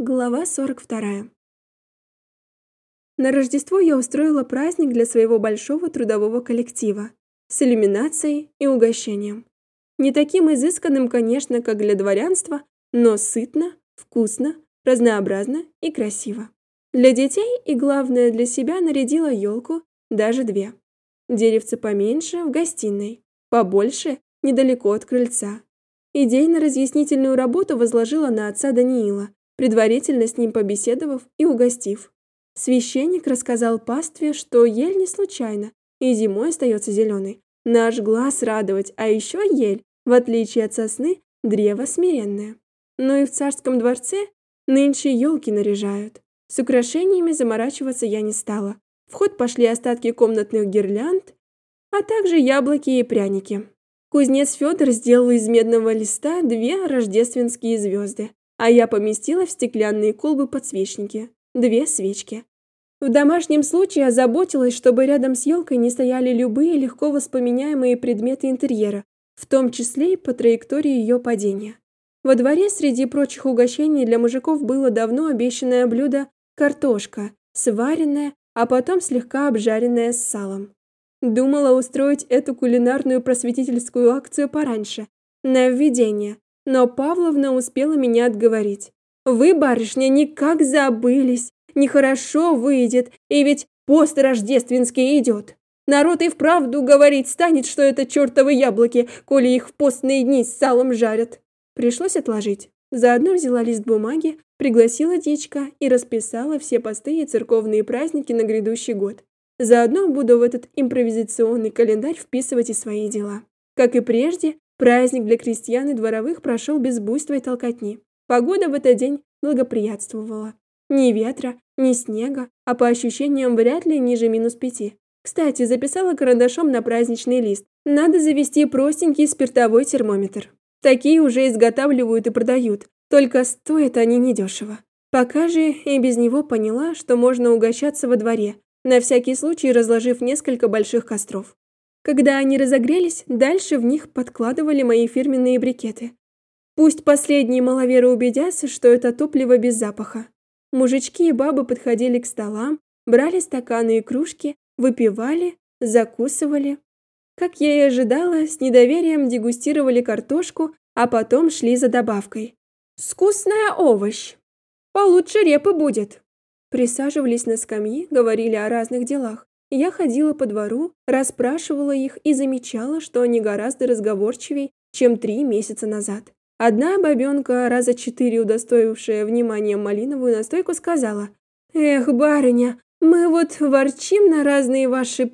Глава 42. На Рождество я устроила праздник для своего большого трудового коллектива с иллюминацией и угощением. Не таким изысканным, конечно, как для дворянства, но сытно, вкусно, разнообразно и красиво. Для детей и, главное, для себя нарядила елку, даже две. Деревце поменьше в гостиной, побольше недалеко от крыльца. Идейно-разъяснительную работу возложила на отца Даниила, предварительно с ним побеседовав и угостив. Священник рассказал пастве, что ель не случайно и зимой остается зеленой. Наш глаз радовать, а еще ель, в отличие от сосны, древо смиренное. Но и в царском дворце нынче елки наряжают. С украшениями заморачиваться я не стала. В ход пошли остатки комнатных гирлянд, а также яблоки и пряники. Кузнец Федор сделал из медного листа две рождественские звезды, а я поместила в стеклянные колбы подсвечники, две свечки. В домашнем случае озаботилась, чтобы рядом с елкой не стояли любые легко воспламеняемые предметы интерьера, в том числе и по траектории ее падения. Во дворе среди прочих угощений для мужиков было давно обещанное блюдо картошка, сваренная, а потом слегка обжаренная с салом. Думала устроить эту кулинарную просветительскую акцию пораньше, на введение, но Павловна успела меня отговорить. «Вы, барышня, никак забылись, нехорошо выйдет, и ведь пост рождественский идет. Народ и вправду говорить станет, что это чертовы яблоки, коли их в постные дни с салом жарят». Пришлось отложить. Заодно взяла лист бумаги, пригласила дичка и расписала все посты и церковные праздники на грядущий год. Заодно буду в этот импровизационный календарь вписывать и свои дела. Как и прежде, праздник для крестьян и дворовых прошел без буйства и толкотни. Погода в этот день благоприятствовала. Ни ветра, ни снега, а по ощущениям вряд ли ниже -5. Кстати, записала карандашом на праздничный лист. Надо завести простенький спиртовой термометр. Такие уже изготавливают и продают, только стоят они недешево. Пока же и без него поняла, что можно угощаться во дворе, на всякий случай разложив несколько больших костров. Когда они разогрелись, дальше в них подкладывали мои фирменные брикеты. Пусть последние маловеры убедятся, что это топливо без запаха. Мужички и бабы подходили к столам, брали стаканы и кружки, выпивали, закусывали. Как я и ожидала, с недоверием дегустировали картошку, а потом шли за добавкой. «Вкусная овощ! Получше репы будет!» Присаживались на скамьи, говорили о разных делах. Я ходила по двору, расспрашивала их и замечала, что они гораздо разговорчивей, чем 3 месяца назад. Одна бабенка, раза 4 удостоившая вниманием малиновую настойку, сказала: «Эх, барыня, мы вот ворчим на разные ваши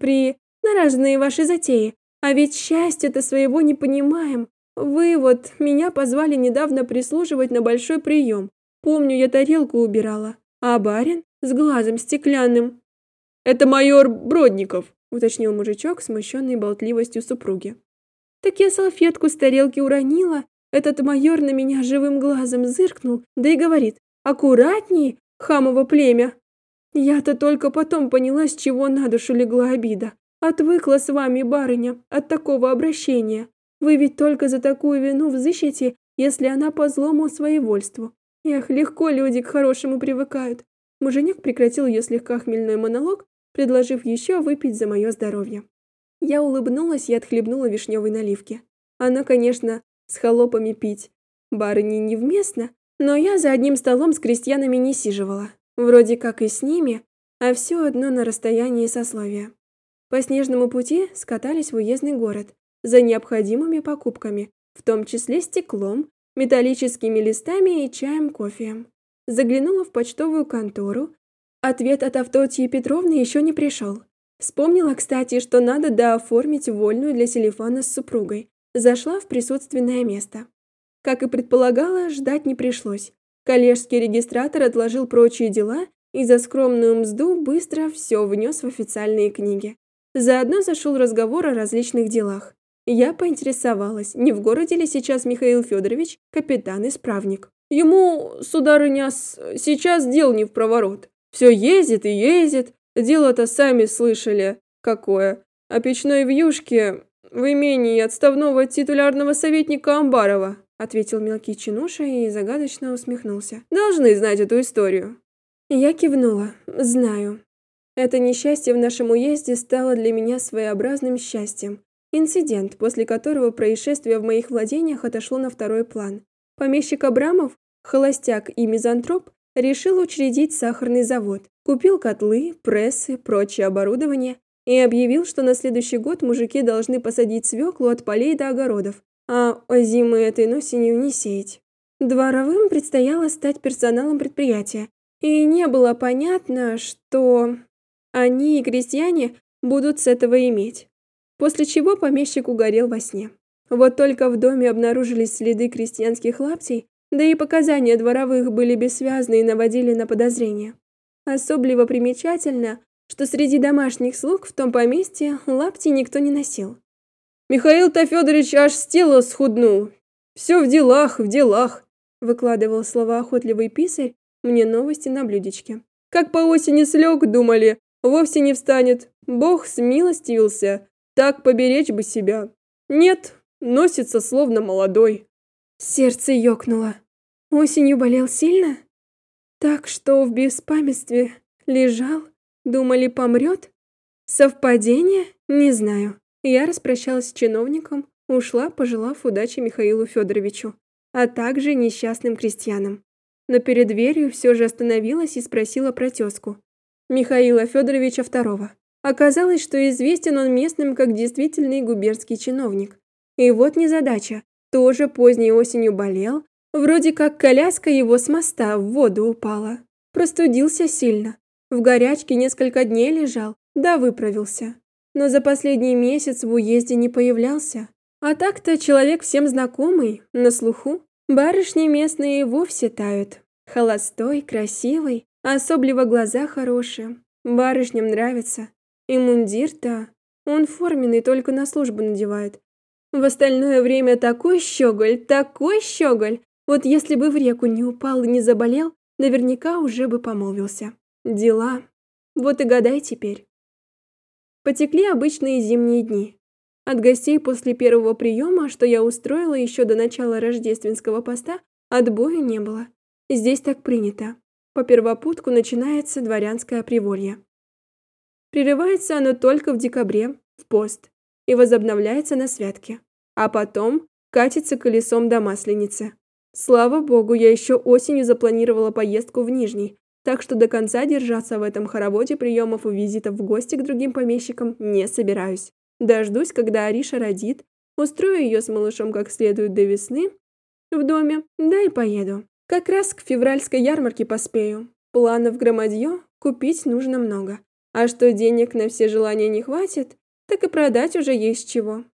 затеи, а ведь счастья-то своего не понимаем. Вы вот меня позвали недавно прислуживать на большой прием. Помню, я тарелку убирала, а барин с глазом стеклянным». «Это майор Бродников», — уточнил мужичок, смущенный болтливостью супруги. «Так я салфетку с тарелки уронила. Этот майор на меня живым глазом зыркнул, да и говорит: аккуратней, хамово племя». Я-то только потом поняла, с чего на душу легла обида. Отвыкла с вами, барыня, от такого обращения. Вы ведь только за такую вину взыщете, если она по злому своевольству. Эх, легко люди к хорошему привыкают. Муженек прекратил ее слегка хмельной монолог, предложив еще выпить за мое здоровье. Я улыбнулась и отхлебнула вишневой наливки. Она, конечно, с холопами пить барыне невместно, но я за одним столом с крестьянами не сиживала. Вроде как и с ними, а все одно на расстоянии сословия. По снежному пути скатались в уездный город за необходимыми покупками, в том числе стеклом, металлическими листами и чаем-кофеем. Заглянула в почтовую контору. Ответ от Авдотьи Петровны еще не пришел. Вспомнила, кстати, что надо дооформить вольную для Селифана с супругой. Зашла в присутственное место. Как и предполагала, ждать не пришлось. Коллежский регистратор отложил прочие дела и за скромную мзду быстро все внес в официальные книги. Заодно зашел разговор о различных делах. Я поинтересовалась, не в городе ли сейчас Михаил Федорович, капитан-исправник. «Ему, сударыня, сейчас дел не впроворот. Все ездит и ездит. Дело-то сами слышали, какое. О печной вьюшке в имении отставного титулярного советника Амбарова. ответил мелкий чинуша и загадочно усмехнулся. Должны знать эту историю. Я кивнула. Знаю. Это несчастье в нашем уезде стало для меня своеобразным счастьем. Инцидент, после которого происшествие в моих владениях отошло на второй план. Помещик Абрамов, холостяк и мизантроп, решил учредить сахарный завод, купил котлы, прессы, прочее оборудование и объявил, что на следующий год мужики должны посадить свеклу от полей до огородов, а озимы этой осенью не сеять. Дворовым предстояло стать персоналом предприятия, и не было понятно, что они и крестьяне будут с этого иметь. После чего помещик угорел во сне. Вот только в доме обнаружились следы крестьянских лаптей, да и показания дворовых были бессвязны и наводили на подозрения. Особливо примечательно, что среди домашних слуг в том поместье лаптей никто не носил. «Михаил-то Федорович аж с тела схуднул. Все в делах, выкладывал словоохотливый писарь мне новости на блюдечке. Как по осени слег, думали, вовсе не встанет. Бог смилостивился, так поберечь бы себя. Нет, носится словно молодой». Сердце ёкнуло. Осенью болел сильно? Так что в беспамятстве лежал, думали, помрет? Совпадение? Не знаю. Я распрощалась с чиновником, ушла, пожелав удачи Михаилу Федоровичу, а также несчастным крестьянам. Но перед дверью все же остановилась и спросила про тезку. Михаила Федоровича II. Оказалось, что известен он местным как действительный губернский чиновник. И вот незадача. Тоже поздней осенью болел. Вроде как коляска его с моста в воду упала. Простудился сильно. В горячке несколько дней лежал, да выправился. Но за последний месяц в уезде не появлялся. А так-то человек всем знакомый, на слуху. Барышни местные вовсе тают. Холостой, красивый, особливо глаза хорошие. Барышням нравится. И мундир-то, он форменный, только на службу надевает. В остальное время такой щеголь. Вот если бы в реку не упал и не заболел, наверняка уже бы помолвился. Дела. Вот и гадай теперь. Потекли обычные зимние дни. От гостей после первого приема, что я устроила еще до начала рождественского поста, отбоя не было. Здесь так принято. По первопутку начинается дворянское приволье. Прерывается оно только в декабре, в пост, и возобновляется на святке. А потом катится колесом до Масленицы. Слава богу, я еще осенью запланировала поездку в Нижний, так что до конца держаться в этом хороводе приемов и визитов в гости к другим помещикам не собираюсь. Дождусь, когда Ариша родит, устрою ее с малышом как следует до весны в доме, да и поеду. Как раз к февральской ярмарке поспею. Планов громадье, купить нужно много. А что денег на все желания не хватит, так и продать уже есть чего.